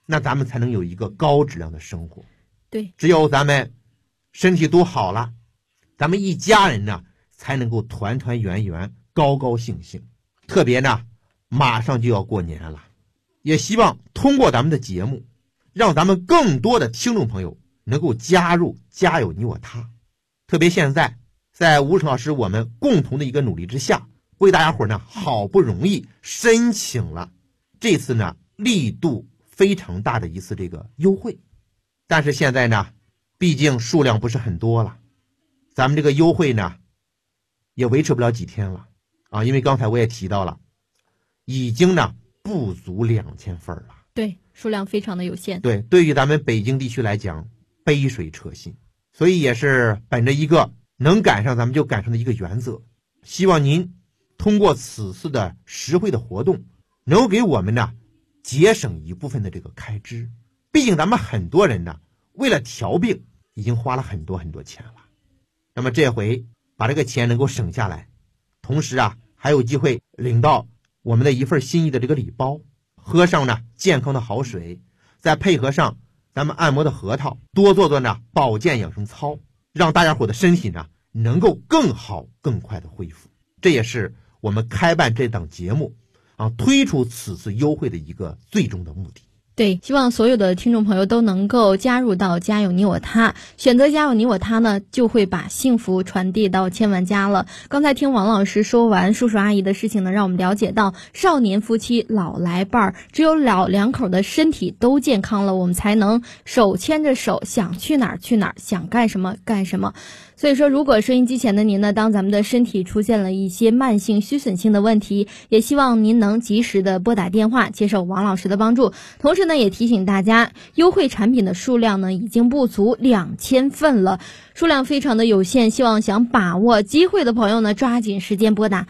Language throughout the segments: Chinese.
那咱们才能有一个高质量的生活。 对， 只有咱们身体都好了，咱们一家人呢才能够团团圆圆、高高兴兴。特别呢，马上就要过年了，也希望通过咱们的节目，让咱们更多的听众朋友能够加入家有你我他。特别现在在吴成老师我们共同的一个努力之下，为大家伙呢好不容易申请了这次呢力度非常大的一次这个优惠。但是现在呢毕竟数量不是很多了，咱们这个优惠呢也维持不了几天了啊，因为刚才我也提到了，已经呢不足2000份了。 对，数量非常的有限。 对，对于咱们北京地区来讲，杯水车薪。所以也是本着一个能赶上咱们就赶上的一个原则，希望您通过此次的实惠的活动，能够给我们呢节省一部分的这个开支。毕竟咱们很多人呢为了调病已经花了很多很多钱了，那么这回把这个钱能够省下来，同时啊还有机会领到我们的一份心意的这个礼包，喝上呢健康的好水，再配合上咱们按摩的核桃，多做做呢保健养生操，让大家伙的身体呢能够更好更快的恢复。这也是我们开办这档节目推出此次优惠的一个最终的目的。 对，希望所有的听众朋友都能够加入到家有你我他，选择家有你我他呢，就会把幸福传递到千万家了。刚才听王老师说完叔叔阿姨的事情呢，让我们了解到少年夫妻老来伴儿，只有老两口的身体都健康了，我们才能手牵着手，想去哪儿去哪儿，想干什么干什么。所以说，如果收音机前的您呢，当咱们的身体出现了一些慢性虚损性的问题，也希望您能及时的拨打电话接受王老师的帮助。同时呢，也提醒大家，优惠产品的数量呢已经不足2000份了，数量非常的有限，希望想把握机会的朋友呢，抓紧时间拨打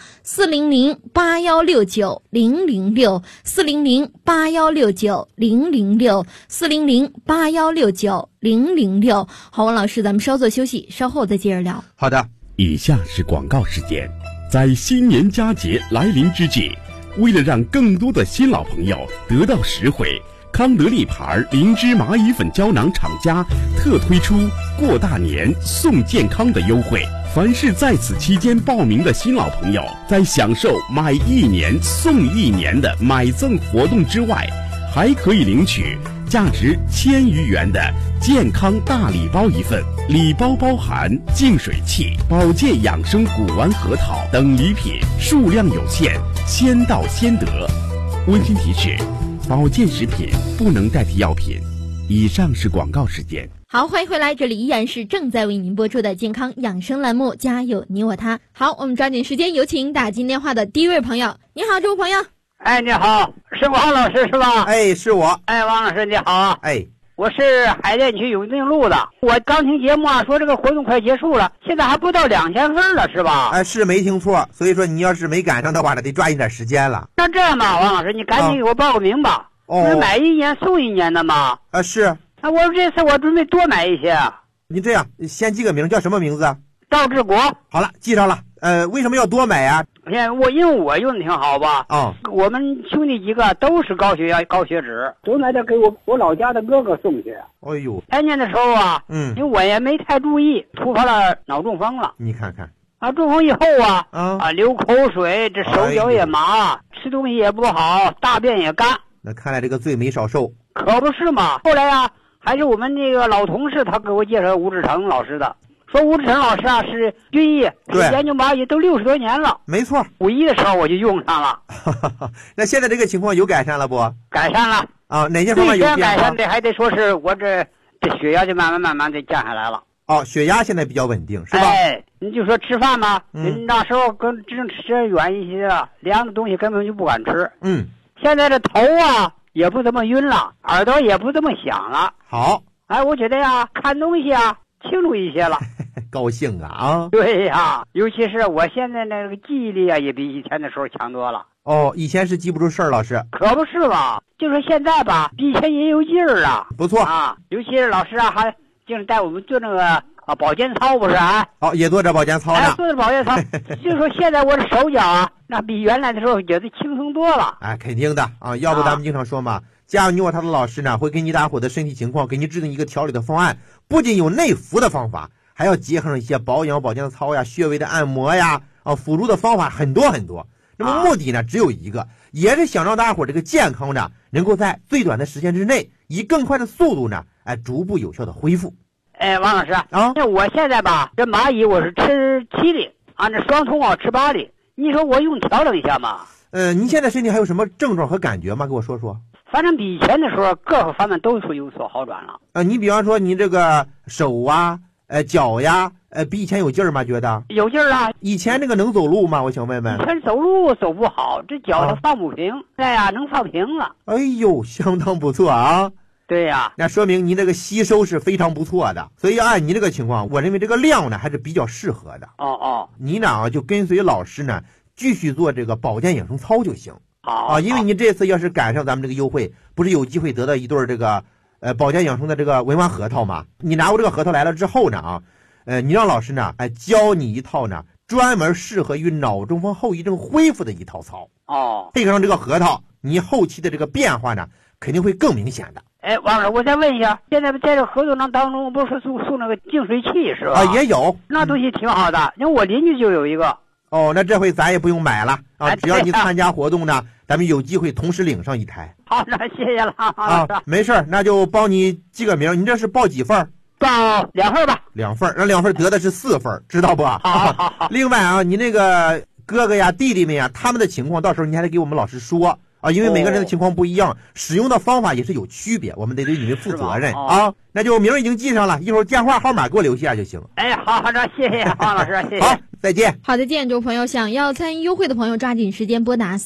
400-8169-006 400-8169-006 400-8169-006。好，王老师，咱们稍作休息，稍后再接着聊。 好的， 以下是广告时间。在新年佳节来临之际，为了让更多的新老朋友得到实惠，康德利牌灵芝蚂蚁粉胶囊厂家特推出过大年送健康的优惠。凡是在此期间报名的新老朋友，在享受买1年送1年的买赠活动之外，还可以领取价值1000余元的健康大礼包一份，礼包包含净水器、保健养生古丸核桃等礼品，数量有限，先到先得。温馨提示：保健食品不能代替药品。以上是广告时间。 好，欢迎回来，这里依然是正在为您播出的健康养生栏目，家有你我他。好，我们抓紧时间有请打进电话的第一位朋友。你好，这位朋友。 哎，你好，是王老师是吧？ 哎，是我。 哎，王老师你好。 哎， 我是海淀区永定路的。我刚听节目说这个活动快结束了，现在还不到2000份了是吧？ 哎，是没听错。所以说你要是没赶上的话，那得抓紧点时间了。 那这样吧，王老师，你赶紧给我报个名吧。不是买1年送1年的吗？ 是。 那我这次我准备多买一些。 你这样，先记个名，叫什么名字啊？ 赵志国。 好了，记上了。为什么要多买啊？ 因为我用的挺好吧。我们兄弟几个都是高血压、高血脂，都买点给我老家的哥哥送去。 哎呦， 前年的时候啊，因为我也没太注意，突发了脑中风了。 你看看中风以后流口水，这手脚也麻，吃东西也不好，大便也干。 那看来这个罪没少受。 可不是嘛。后来啊，还是我们那个老同事，他给我介绍吴志成老师的，说吴志成老师啊是军医，研究蚂蚁都60多年了。 没错 ，51的时候我就用上了。 那现在这个情况有改善了不？ 改善了啊，哪些方面有变化？ 最先改善的还得说是我这血压就慢慢的降下来了。 血压现在比较稳定是吧？ 哎，你就说吃饭嘛，那时候跟真吃远一些了，凉的东西根本就不敢吃。现在这头啊也不怎么晕了，耳朵也不这么响了。 好， 我觉得呀，看东西啊清楚一些了。 高兴啊！ 对呀，尤其是我现在那个记忆力啊，也比以前的时候强多了。 以前是记不住事儿，老师。 可不是吧？就是现在吧，比以前也有劲儿啊。 不错啊，尤其是老师啊，还经常带我们做那个保健操，不是啊？ 也做着保健操呢。 做着保健操，就说现在我的手脚啊，那比原来的时候觉得轻松多了。 肯定的啊，要不咱们经常说嘛， 加入你我他的老师呢，会给你大伙的身体情况给你制定一个调理的方案，不仅有内服的方法，还要结合上一些保养保健操呀、穴位的按摩呀，辅助的方法很多很多。那么目的呢只有一个，也是想让大伙这个健康呢能够在最短的时间之内，以更快的速度呢，逐步有效的恢复。 王老师我现在吧，这蚂蚁我是吃7粒，这双通吃8粒，你说我用调整一下吗？ 您现在身体还有什么症状和感觉吗？给我说说。 反正比以前的时候各个方面都是有所好转了。 你比方说你这个手啊、脚呀，比以前有劲儿吗？觉得有劲儿啊。 以前那个能走路吗？我想问问。 以前走路走不好，这脚它放不平，能放平了。 哎呦，相当不错啊。 对呀， 那说明你这个吸收是非常不错的，所以按你这个情况，我认为这个量呢还是比较适合的。你呢就跟随老师呢继续做这个保健养生操就行。因为你这次要是赶上咱们这个优惠，不是有机会得到一对这个保健养生的这个文玩核桃吗？你拿过这个核桃来了之后呢你让老师呢教你一套呢专门适合于脑中风后遗症恢复的一套操。配上这个核桃，你后期的这个变化呢肯定会更明显的。 王老师，我再问一下，现在在这合作当中不是送那个净水器是吧？ 也有， 那东西挺好的，因为我邻居就有一个。 那这回咱也不用买了只要你参加活动呢，咱们有机会同时领上一台。 好，那谢谢了没事，那就帮你记个名。你这是报几份？ 报2份吧。 2份，那2份得的是4份，知道不？ 好。 另外你那个哥哥呀、弟弟们呀，他们的情况到时候你还得给我们老师说。因为每个人的情况不一样，使用的方法也是有区别，我们得对你们负责任那就名已经记上了，一会儿电话号码给我留下就行。 好，谢谢黄老师，谢谢。 好，再见。 好的，建筑朋友，想要参与优惠的朋友，抓紧时间拨打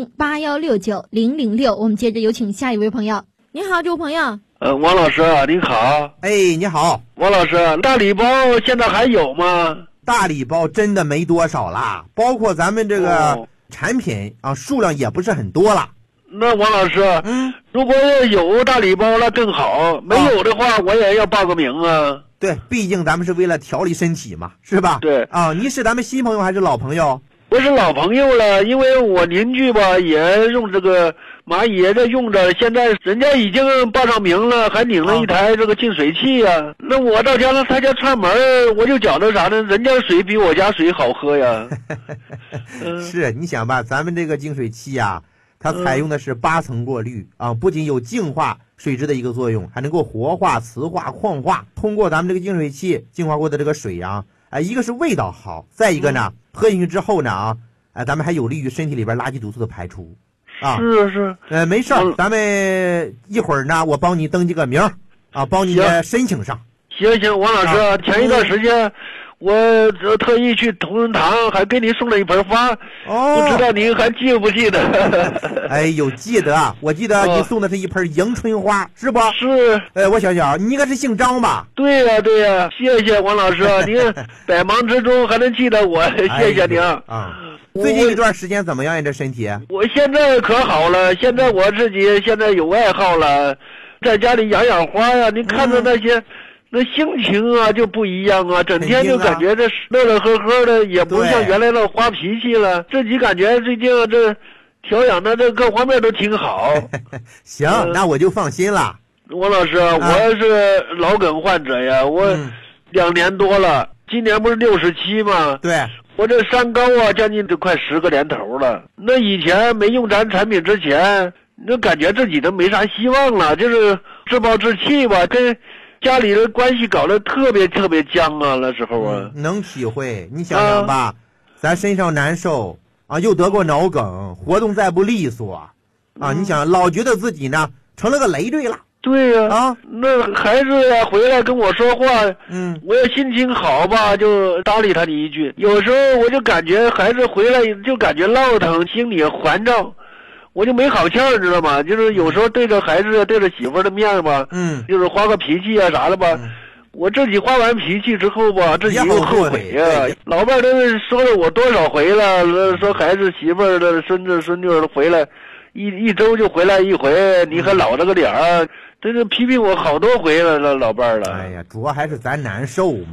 400-8169-006。我们接着有请下一位朋友。你好，这位朋友。 王老师您好。 你好， 王老师，大礼包现在还有吗？ 大礼包真的没多少啦，包括咱们这个产品数量也不是很多了。 那王老师，如果有大礼包那更好，没有的话我也要报个名啊。 对，毕竟咱们是为了调理身体嘛，是吧？ 对你是咱们新朋友还是老朋友？ 我是老朋友了，因为我邻居吧也用这个蚂蚁也在用着，现在人家已经报上名了，还领了一台这个净水器啊。那我到他家串门，我就觉得啥呢？人家水比我家水好喝呀。 是，你想吧，咱们这个净水器它采用的是8层过滤不仅有净化水质的一个作用，还能够活化、磁化、矿化。通过咱们这个净水器净化过的这个水一个是味道好，再一个呢喝进去之后呢咱们还有利于身体里边垃圾毒素的排出是没事咱们一会儿呢我帮你登记个名帮你申请上。 行，王老师前一段时间我特意去同仁堂还给您送了一盆花不知道您还记不记得？ 记得，我记得你送的是一盆迎春花是不？ 是。 我想想，你应该是姓张吧？ 对呀，谢谢王老师您百忙之中还能记得我，谢谢您最近一段时间怎么样呀？这身体？ 我现在可好了，现在我自己现在有爱好了，在家里养花呀。您看着那些那心情就不一样整天就感觉这乐乐呵呵的，也不像原来那花脾气了。自己感觉最近这调养的这各方面都挺好。 行，那我就放心了。 王老师，我是老梗患者呀，我2年多了，今年不是67吗？ 对。 我这三高将近都快10个年头了。那以前没用咱产品之前，那感觉自己都没啥希望了，就是自暴自弃吧，跟家里的关系搞得特别僵那时候能体会。你想想吧，咱身上难受又得过脑梗，活动再不利索你想老觉得自己呢成了个累赘了。 对呀那孩子回来跟我说话我要心情好吧就搭理他一句，有时候我就感觉孩子回来就感觉落腾，心里烦躁，我就没好气儿，知道吗？就是有时候对着孩子对着媳妇的面吧就是发个脾气啥的吧我自己发完脾气之后吧自己又后悔老伴都说了我多少回了，说孩子媳妇的孙子孙女都回来一周就回来一回，你还老这个脸真是批评我好多回了老伴了。 主要还是咱难受嘛。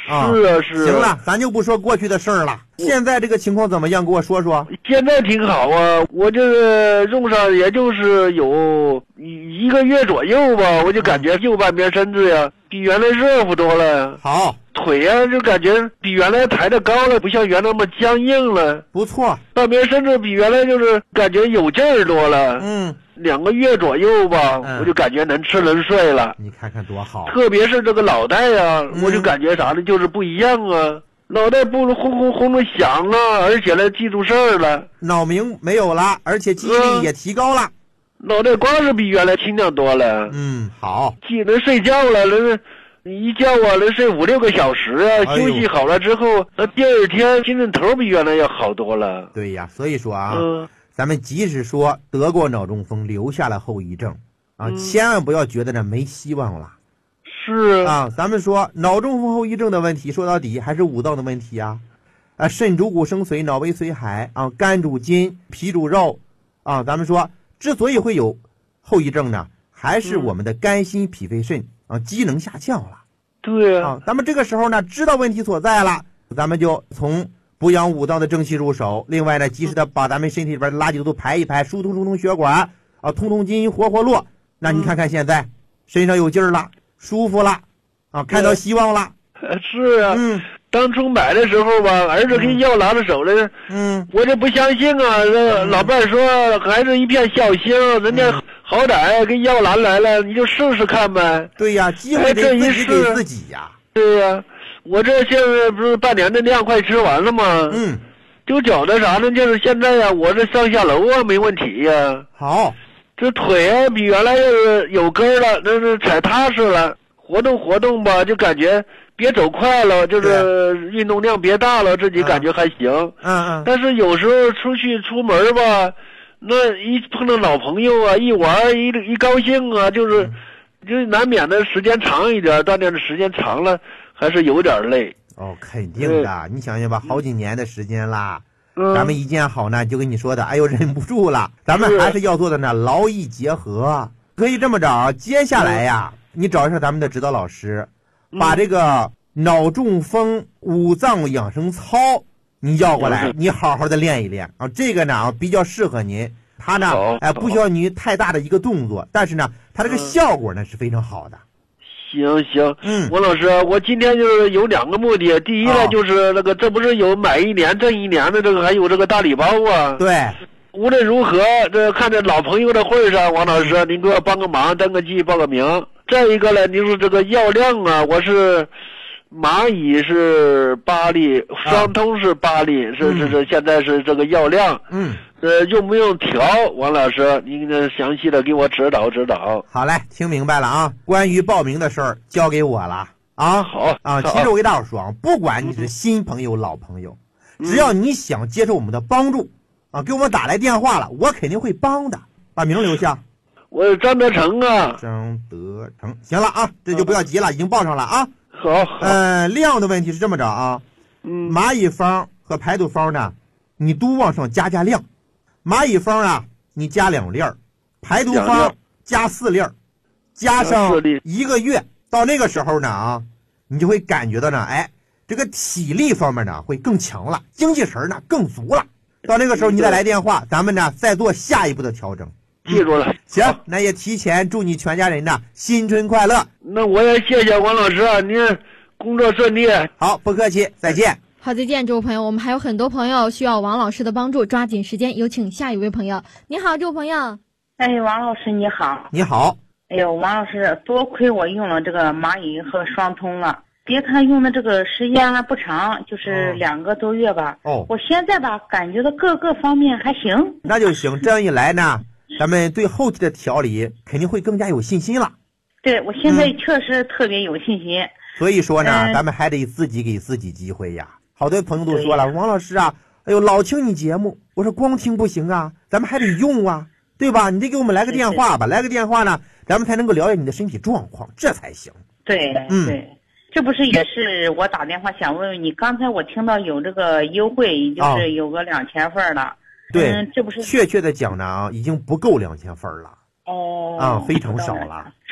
是啊是啊。 行了，咱就不说过去的事儿了，现在这个情况怎么样？给我说说。 现在挺好啊，我这个用上也就是有1个月左右吧，我就感觉右半边身子呀比原来热乎多了。 好， 腿呀就感觉比原来抬得高了，不像原来那么僵硬了。 不错， 半边身子比原来就是感觉有劲儿多了。2个月左右吧，我就感觉能吃能睡了。 你看看多好！ 特别是这个脑袋呀，我就感觉啥呢，就是不一样啊。脑袋不轰轰轰的响了，而且呢记住事儿了， 脑鸣没有了，而且记忆力也提高了。 脑袋瓜是比原来清亮多了。 好， 能睡觉了，一觉啊能睡5-6个小时啊，休息好了之后，第二天精神头比原来要好多了。 对呀，所以说啊，咱们即使说得过脑中风，留下了后遗症啊，千万不要觉得这没希望了。 是啊，咱们说脑中风后遗症的问题，说到底还是5脏的问题啊，肾主骨生髓，脑为髓海啊，肝主筋，脾主肉啊。咱们说，之所以会有后遗症呢，还是我们的肝心脾肺肾啊机能下降了。 对啊，咱们这个时候呢，知道问题所在了，咱们就从补养5脏的正气入手。另外呢，及时的把咱们身体里边的垃圾都排一排，疏通血管啊，通筋活络。那你看看现在身上有劲儿了，舒服了啊，看到希望了。 是啊，当初买的时候吧，儿子给药拿到手了，我就不相信啊。老伴儿说孩子一片孝心，人家好歹给药拿来了，你就试试看呗。 对呀，机会得自己给自己呀。 对呀，我这现在不是半年的量快吃完了吗？就觉得啥呢？就是现在呀，我这上下楼啊没问题呀。 好， 这腿啊比原来有根了，那是踩踏实了。活动吧，就感觉别走快了，就是运动量别大了，自己感觉还行。但是有时候出门吧，那一碰到老朋友啊，一玩一高兴啊，就难免的时间长一点，锻炼的时间长了，还是有点累。 肯定的，你想想吧，好几年的时间啦。咱们一见好呢，就跟你说的，哎呦忍不住了，咱们还是要做的呢，劳逸结合。可以这么着，接下来呀。你找一下咱们的指导老师，把这个脑中风5脏养生操你要过来，你好好的练一练啊。这个呢比较适合您，它呢不需要你太大的一个动作，但是呢它这个效果呢是非常好的。 行，王老师，我今天就是有2个目的，第一呢就是那个这不是有买1年挣1年的这个，还有这个大礼包啊。 对。 无论如何，这看在老朋友的会上，王老师您给我帮个忙，登个记，报个名。再一个呢，就是这个药量啊，我是蚂蚁是8粒，双通是8粒，是现在是这个药量。用不用调？王老师，您详细的给我指导指导。 好嘞，听明白了啊。关于报名的事儿交给我了啊。 好啊，其实我给大伙说啊，不管你是新朋友老朋友，只要你想接受我们的帮助啊，给我们打来电话了，我肯定会帮的。把名留下。 我是张德成啊。 张德成，行了啊，这就不要急了，已经报上了啊。 好。 量的问题是这么着啊，蚂蚁方和排毒方呢，你都往上加量。蚂蚁方啊，你加2粒儿，排毒方加4粒儿，加上1个月，到那个时候呢啊，你就会感觉到呢，这个体力方面呢会更强了，精气神呢更足了。到那个时候你再来电话，咱们呢再做下一步的调整。 记住了。 行，那也提前祝你全家人呢新春快乐。 那我也谢谢王老师啊，您工作顺利。 好，不客气，再见。 好，再见，这位朋友。我们还有很多朋友需要王老师的帮助，抓紧时间，有请下一位朋友。你好，这位朋友。 王老师你好。 你好。 哎呦，王老师，多亏我用了这个蚂蚁和双通了，别看用的这个时间还不长，就是2个多月吧。我现在吧，感觉到各个方面还行。 那就行，这样一来呢，咱们对后期的调理肯定会更加有信心了。 对，我现在确实特别有信心。 所以说呢，咱们还得自己给自己机会呀。好多朋友都说了，王老师啊，哎呦，老听你节目。我说光听不行啊，咱们还得用啊，对吧？你得给我们来个电话吧，来个电话呢，咱们才能够了解你的身体状况，这才行。 对，对。这不是也是我打电话想问问你，刚才我听到有这个优惠，就是有个2000份了。 对， 这不是确切的讲呢啊，已经不够2000份了。非常少了。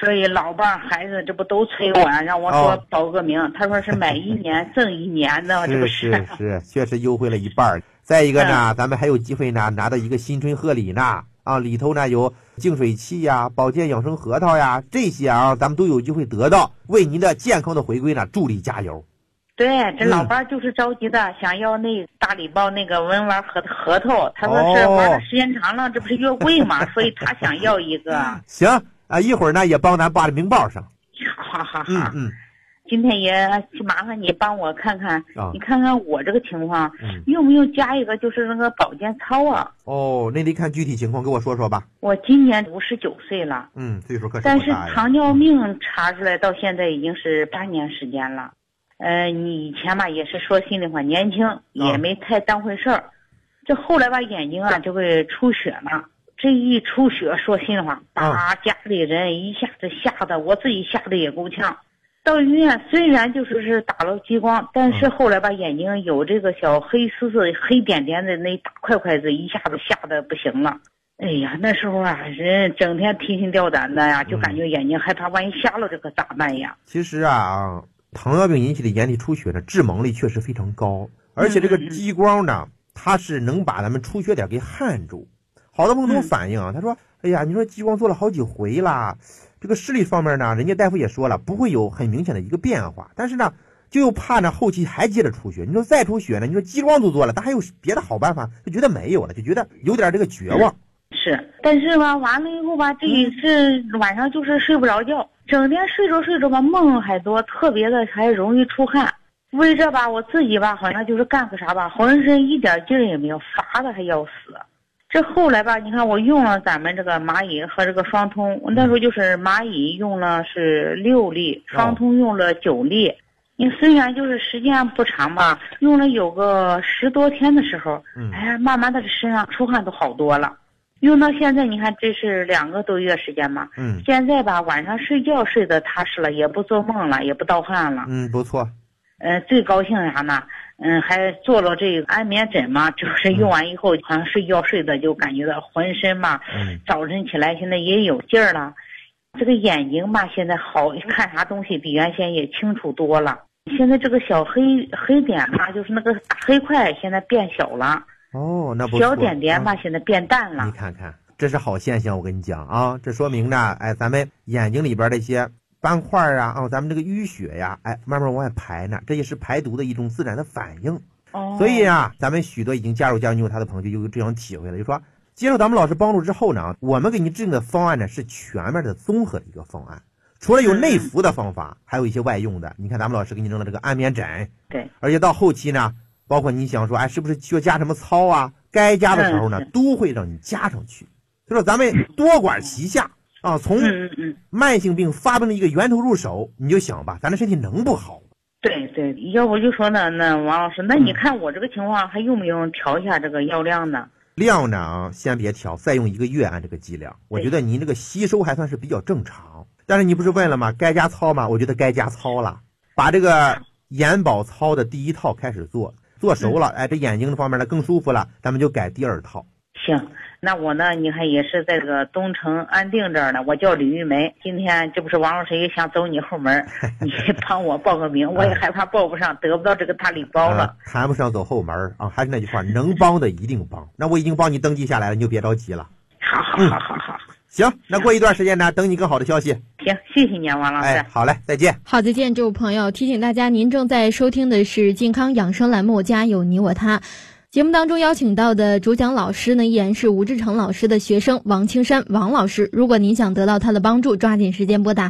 所以老伴孩子这不都催我让我说报个名，他说是买1年挣1年的，这不是确实优惠了一半。再一个呢，咱们还有机会呢拿到一个新春贺礼呢里头呢有净水器呀、保健养生核桃呀，这些咱们都有机会得到，为您的健康的回归呢助力加油。 对，这老伴就是着急的，想要那大礼包那个文玩核桃，他说是玩的时间长了，这不是越贵嘛，所以他想要一个。 行一会儿呢也帮咱挂在名报上。 好好好。今天也麻烦你帮我看看，你看看我这个情况，用不用加一个就是那个保健操啊？ 那得看具体情况，给我说说吧。 我今年59岁了， 岁数可是但是糖尿病查出来到现在已经是8年时间了。你以前吧也是说心里话，年轻也没太当回事儿，这后来吧眼睛就会出血了。这一出血，说心里话，把家里人一下子吓得，我自己吓得也够呛。到医院虽然就是打了激光，但是后来吧眼睛有这个小黑丝丝黑点点的那大块块子，一下子吓得不行了。哎呀，那时候人整天提心吊胆的呀，就感觉眼睛害怕，万一瞎了这可咋办呀？ 其实糖尿病引起的眼底出血呢，致盲率确实非常高，而且这个激光呢，它是能把咱们出血点给焊住。好多朋友都反映他说哎呀，你说激光做了好几回啦，这个视力方面呢，人家大夫也说了不会有很明显的一个变化，但是呢就又怕呢后期还接着出血。你说再出血呢，你说激光都做了，但还有别的好办法，就觉得没有了，就觉得有点这个绝望。 是，但是吧完了以后吧，这一次晚上就是睡不着觉，整天睡着吧梦还多，特别的还容易出汗。为这吧我自己吧好像就是干个啥吧浑身一点劲儿也没有，乏的还要死。这后来吧你看我用了咱们这个蚂蚁和这个双通，我那时候就是蚂蚁用了是6粒，双通用了9粒。你虽然就是时间不长吧，用了有个10多天的时候，慢慢的身上出汗都好多了。用到现在你看这是2个多月时间嘛，现在吧晚上睡觉睡得踏实了，也不做梦了，也不盗汗了。 不错。 最高兴啥呢？还做了这个安眠枕嘛，就是用完以后好像睡觉睡的就感觉到浑身嘛，早晨起来现在也有劲儿了。这个眼睛吧现在好看啥东西比原先也清楚多了。现在这个小黑点吧，就是那个大黑块现在变小了。 那不错。 小点点吧现在变淡了。 你看看，这是好现象，我跟你讲这说明呢，咱们眼睛里边这些斑块咱们这个淤血呀，慢慢往外排呢，这也是排毒的一种自然的反应。所以咱们许多已经加入家牛他的朋友就有这样体会了，就说接受咱们老师帮助之后呢，我们给你制定的方案呢是全面的综合的一个方案，除了有内服的方法，还有一些外用的。你看咱们老师给你弄的这个安眠枕， 对， 而且到后期呢，包括你想说是不是需要加什么操该加的时候呢，都会让你加上去。就说咱们多管齐下从慢性病发病的一个源头入手，你就想吧，咱的身体能不好？ 对，要不就说呢，那王老师，那你看我这个情况还用不用调一下这个药量呢？ 量呢先别调，再用1个月按这个剂量。我觉得您这个吸收还算是比较正常。但是你不是问了吗？该加操吗？我觉得该加操了。把这个眼保操的第1套开始做熟了，这眼睛方面呢更舒服了，咱们就改第2套。 行，那我呢，你看也是在这个东城安定这儿呢，我叫李玉梅。今天这不是王老师也想走你后门，你帮我报个名，我也害怕报不上，得不到这个大礼包了。 谈不上走后门还是那句话，能帮的一定帮。那我已经帮你登记下来了，你就别着急了。 好。 行，那过一段时间呢，等你更好的消息。 行，谢谢你王老师。 好嘞，再见。 好，再见，这位朋友。提醒大家，您正在收听的是健康养生栏目《家有你我他》。节目当中邀请到的主讲老师呢，依然是吴志成老师的学生王青山王老师。如果您想得到他的帮助，抓紧时间拨打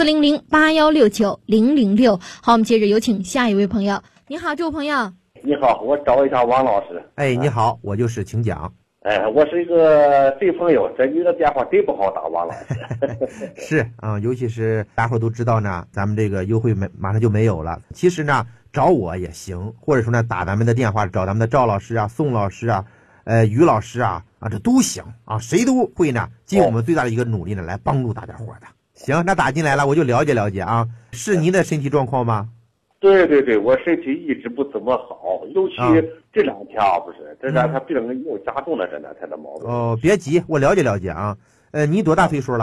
400-8169-006。好，我们接着有请下一位朋友。你好，这位朋友。 你好，我找一下王老师。 你好，我就是请讲。 我是一个对朋友，这女的电话真不好打，王老师。 是尤其是大伙都知道呢，咱们这个优惠马上就没有了。其实呢，找我也行，或者说呢，打咱们的电话找咱们的赵老师宋老师于老师这都行谁都会呢尽我们最大的一个努力呢来帮助大家伙的。行，那打进来了，我就了解了解是您的身体状况吗？ 对，我身体一直不怎么好，尤其这2天不是，这2天病又加重了，这2天的毛病。 别急，我了解了解你多大岁数了？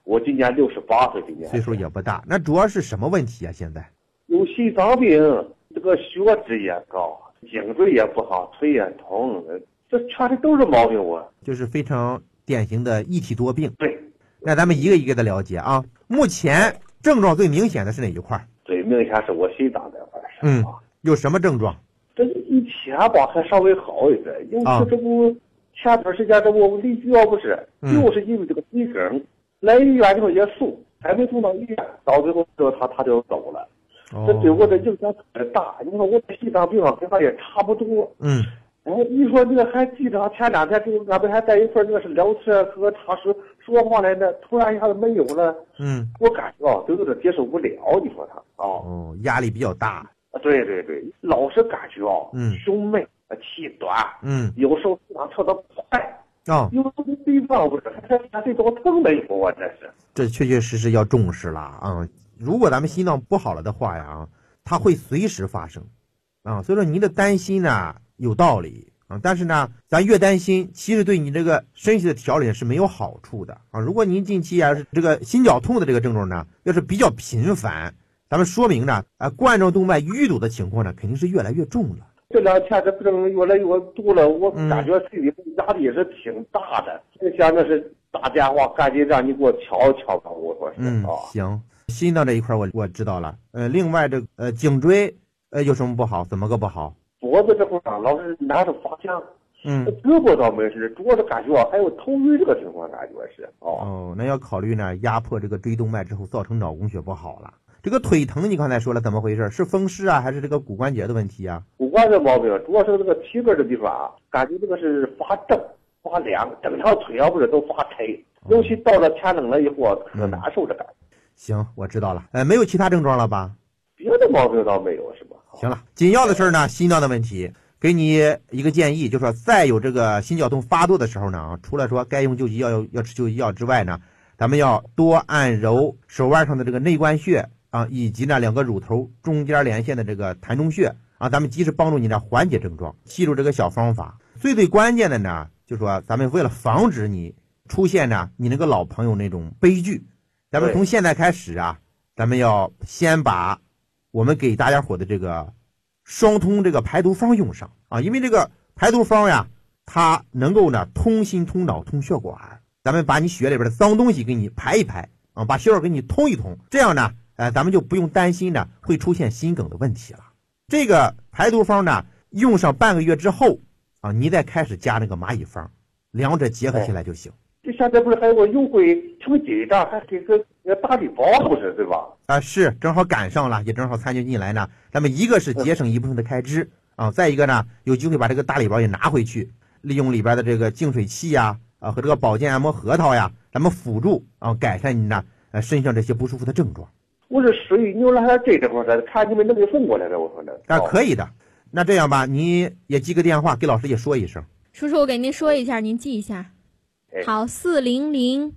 我今年68岁，今年岁数也不大。那主要是什么问题啊？现在有心脏病，这个血脂也高，颈椎也不好，腿也疼，这全都是毛病。我就是非常典型的一体多病。 对， 那咱们一个一个的了解啊。目前症状最明显的是哪一块？ 最明显是我心脏这块是有什么症状？ 这以前吧还稍微好一点，因为这不前段时间这不离学校不是，就是因为这个腿梗，来医院之后也送，还没送到医院，到最后之后他就走了。这对我的影响特别大。你说我的心脏病跟他也差不多。你说这个还记得前2天就俺们还在一块儿，那个是聊天和他说话来的，突然一下子没有了。我感觉都有点接受不了。你说他压力比较大。 对，老是感觉胸闷、气短，有时候心脏跳得快。有时候心脏不是还这种疼没有啊？ 这确确实实要重视了啊！如果咱们心脏不好了的话呀，它会随时发生啊。所以说您的担心呢有道理啊，但是呢，咱越担心，其实对你这个身体的调理是没有好处的啊。如果您近期是这个心绞痛的这个症状呢，要是比较频繁，咱们说明呢，冠状动脉淤堵的情况呢，肯定是越来越重了。 这2天这病越来越多了，我感觉心里压力也是挺大的。现在是打电话，赶紧让你给我瞧瞧吧。我说是行，心脏这一块我知道了。另外这颈椎有什么不好？怎么个不好？ 脖子这块老是拿着发僵。胳膊倒没事，主要是感觉还有头晕这个情况，感觉是那要考虑呢，压迫这个椎动脉之后造成脑供血不好了。这个腿疼你刚才说了怎么回事？是风湿啊，还是这个骨关节的问题啊？ 骨关节毛病，主要是这个体根的地方感觉这个是发胀、发凉，整条腿不是都发沉，尤其到了天冷了以后可难受的感觉。 行，我知道了。没有其他症状了吧？ 别的毛病倒没有，是吧？ 行了，紧要的事呢，心脏的问题，给你一个建议，就是说再有这个心绞痛发作的时候呢，除了说该用救急药要吃救急药之外呢，咱们要多按揉手腕上的这个内关穴以及呢2个乳头中间连线的这个膻中穴咱们及时帮助你呢缓解症状。记住这个小方法。最关键的呢，就是说咱们为了防止你出现呢你那个老朋友那种悲剧，咱们从现在开始咱们要先把我们给大家伙的这个双通这个排毒方用上因为这个排毒方呀，它能够呢通心通脑通血管，咱们把你血里边的脏东西给你排一排把血管给你通一通，这样呢咱们就不用担心呢会出现心梗的问题了。这个排毒方呢用上半个月之后你再开始加那个蚂蚁方，两者结合起来就行。 这现在不是还有个优惠挺紧张，还给个大礼包不是，对吧？ 是正好赶上了，也正好参与进来呢。咱们一个是节省一部分的开支再一个呢有机会把这个大礼包也拿回去，利用里边的这个净水器和这个保健按摩核桃咱们辅助改善你呢身上这些不舒服的症状。 我是水牛栏这块的，看你们能给送过来的，我说的。 可以的。那这样吧，你也记个电话，给老师也说一声。 叔叔，我给您说一下，您记一下。好，400。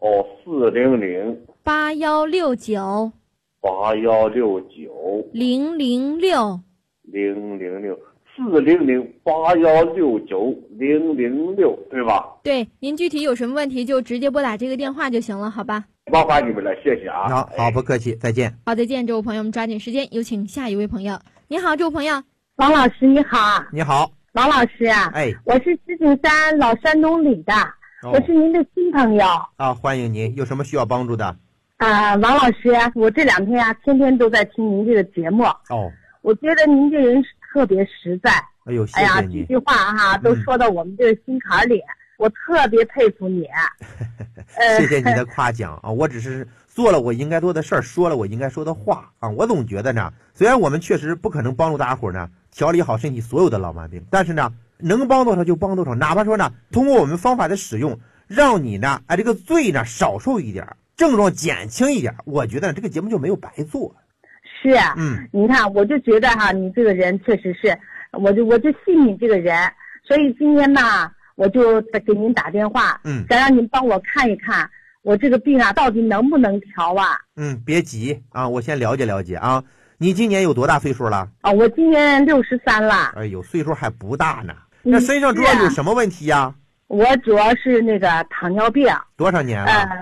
400。 8169。 8169。 006。 006。40081690006，对吧？ 对，您具体有什么问题就直接拨打这个电话就行了，好吧？ 麻烦你们了，谢谢啊。 好，不客气，再见。 好，再见，这位朋友，我们抓紧时间有请下一位朋友。你好，这位朋友。 王老师你好。 你好， 王老师我是石景山老山东里的，我是您的新朋友欢迎您，有什么需要帮助的？ 王老师，我这2天天天都在听您这个节目我觉得您这人特别实在。 谢谢你。 这句话都说到我们这个心坎里，我特别佩服你。 谢谢你的夸奖我只是做了我应该做的事儿，说了我应该说的话我总觉得呢，虽然我们确实不可能帮助大家伙呢调理好身体所有的老毛病，但是呢能帮多少就帮多少，哪怕说呢通过我们方法的使用，让你呢这个罪呢少受一点，症状减轻一点，我觉得这个节目就没有白做。 是你看我就觉得你这个人确实是，我就信你这个人，所以今天呢我就给您打电话想让您帮我看一看我这个病到底能不能调别急我先了解了解你今年有多大岁数了？ 我今年63了。 哎呦，岁数还不大呢。那身上主要有什么问题呀？ 我主要是那个糖尿病。 多少年了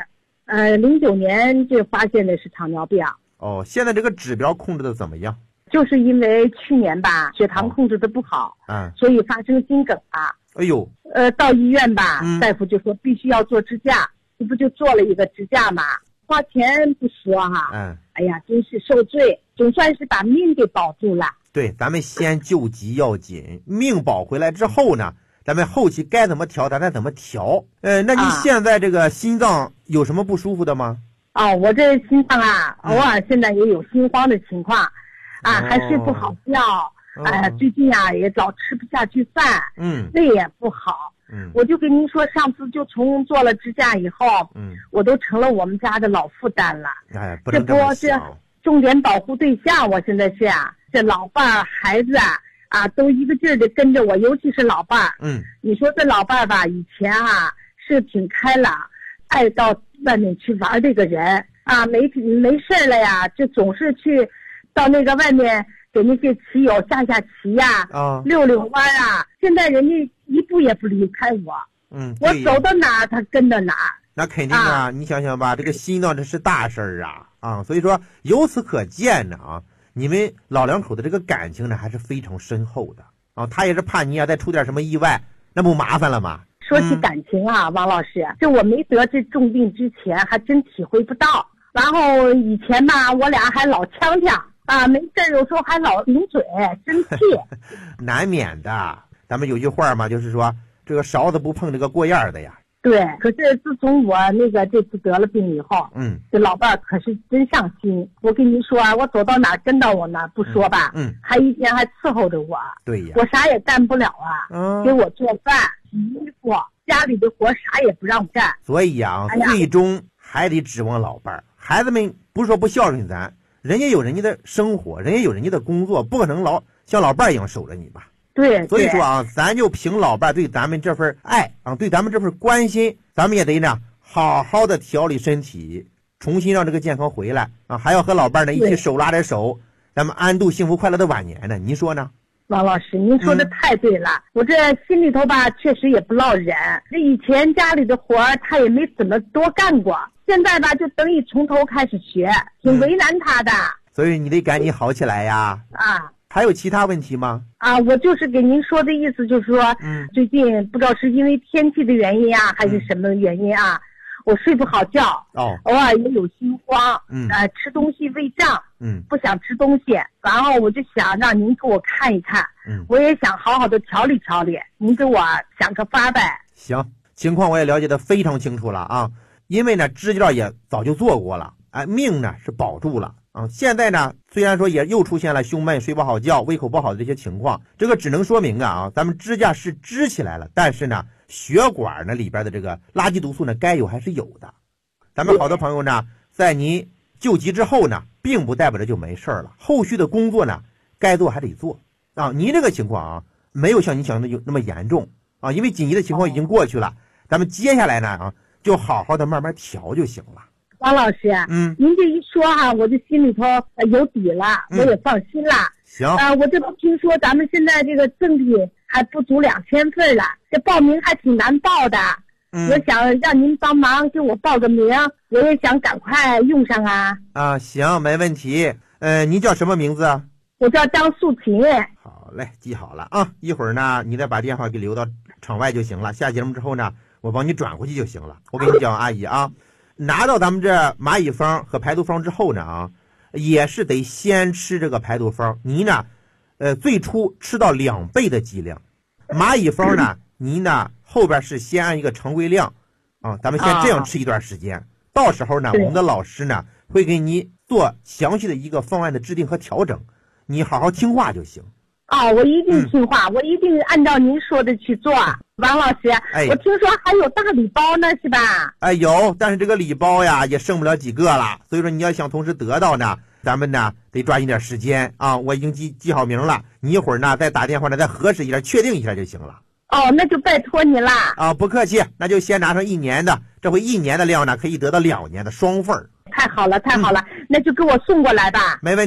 09年就发现的是糖尿病。 哦，现在这个指标控制的怎么样？ 就是因为去年吧，血糖控制的不好，所以发生心梗了。 哎呦， 到医院吧，大夫就说必须要做支架，这不就做了一个支架嘛？花钱不说哈，哎呀，真是受罪，总算是把命给保住了。 对，咱们先救急要紧，命保回来之后呢，咱们后期该怎么调，咱再怎么调。那你现在这个心脏有什么不舒服的吗？ 我这心脏啊，偶尔现在也有心慌的情况。还睡不好觉，最近啊也老吃不下去饭，胃也不好，我就跟您说，上次就从做了支架以后，我都成了我们家的老负担了。 不能这么想。 这重点保护对象，我现在是这老伴儿孩子都一个劲儿的跟着我，尤其是老伴儿。你说这老伴儿吧，以前是挺开朗，爱到外面去玩这个人没事了呀，就总是去。到那个外面给那些骑友下棋溜溜弯现在人家一步也不离开我，我走到哪他跟到哪。 那肯定你想想吧，这个心脏这是大事儿所以说由此可见呢你们老两口的这个感情呢还是非常深厚的他也是怕你再出点什么意外，那不麻烦了吗？ 说起感情王老师，这我没得这重病之前还真体会不到，然后以前吧我俩还老呛呛。没事有时候还老顶嘴生气难免的，咱们有句话嘛，就是说这个勺子不碰这个过眼的呀。 对，可是自从我这次得了病以后，这老伴可是真上心。我跟您说我走到哪跟到我哪不说吧，还一天还伺候着我。 对呀， 我啥也干不了给我做饭洗衣服，家里的活啥也不让干。 所以最终还得指望老伴儿。孩子们不是说不孝顺咱，人家有人家的生活，人家有人家的工作，不可能像老伴一样守着你吧。 对， 所以说咱就凭老伴对咱们这份爱对咱们这份关心，咱们也得呢好好的调理身体，重新让这个健康回来还要和老伴呢一起手拉着手，咱们安度幸福快乐的晚年呢，您说呢？ 王老师，您说的太对了，我这心里头吧确实也不落忍，这以前家里的活他也没怎么多干过，现在吧就等于从头开始学，挺为难他的。 所以你得赶紧好起来呀。还有其他问题吗？ 我就是给您说的意思，就是说，最近不知道是因为天气的原因还是什么原因我睡不好觉，偶尔也有心慌，吃东西胃胀，不想吃东西，然后我就想让您给我看一看，我也想好好的调理调理，您给我想个法呗。 行，情况我也了解的非常清楚了因为呢支架也早就做过了，命呢是保住了。现在呢虽然说也又出现了胸闷、睡不好觉、胃口不好的这些情况，这个只能说明咱们支架是支起来了，但是呢血管呢里边的这个垃圾毒素呢该有还是有的。咱们好多朋友呢在您救急之后呢并不代表着就没事了，后续的工作呢该做还得做您这个情况没有像你想的有那么严重因为紧急的情况已经过去了，咱们接下来呢就好好的慢慢调就行了。 王老师，您这一说我就心里头有底了，我也放心了。 行， 我这不听说咱们现在这个赠品还不足2000份了，这报名还挺难报的。我想让您帮忙给我报个名，我也想赶快用上行，没问题。您叫什么名字我叫张素琴。 好嘞，记好了一会儿呢你再把电话给留到场外就行了，下节目之后呢我帮你转过去就行了。我跟你讲阿姨拿到咱们这蚂蚁方和排毒方之后呢也是得先吃这个排毒方，您呢最初吃到2倍的剂量，蚂蚁方呢您呢后边是先按一个常规量咱们先这样吃一段时间，到时候呢我们的老师呢会给你做详细的一个方案的制定和调整，你好好听话就行。 我一定听话，我一定按照您说的去做。王老师，我听说还有大礼包呢，是吧？ 有，但是这个礼包呀也剩不了几个了，所以说你要想同时得到呢，咱们呢得抓紧点时间我已经记好名了，你一会儿呢再打电话呢再核实一下，确定一下就行了。 那就拜托你了。 不客气，那就先拿上1年的，这回1年的量呢可以得到2年的双份。 太好了，太好了，那就给我送过来吧。 没问题。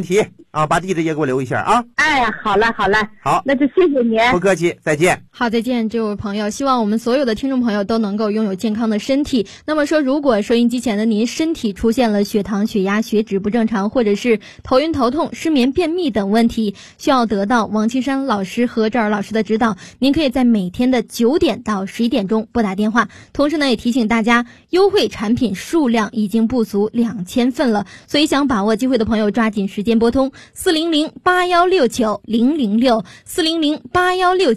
啊，把地址也给我留一下啊。 哎，好嘞，好嘞， 好， 那就谢谢您， 不客气，再见。 好，再见，这位朋友，希望我们所有的听众朋友都能够拥有健康的身体。那么说，如果收音机前的您身体出现了血糖、血压、血脂不正常，或者是头晕头痛、失眠、便秘等问题，需要得到王青山老师和赵尔老师的指导，您可以在每天的9点到11点钟拨打电话。同时呢，也提醒大家，优惠产品数量已经不足2000份了，所以想把握机会的朋友抓紧时间拨通400-8169-006 400-8169